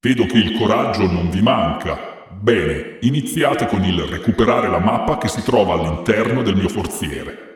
Vedo che il coraggio non vi manca. Bene, iniziate con il recuperare la mappa che si trova all'interno del mio forziere.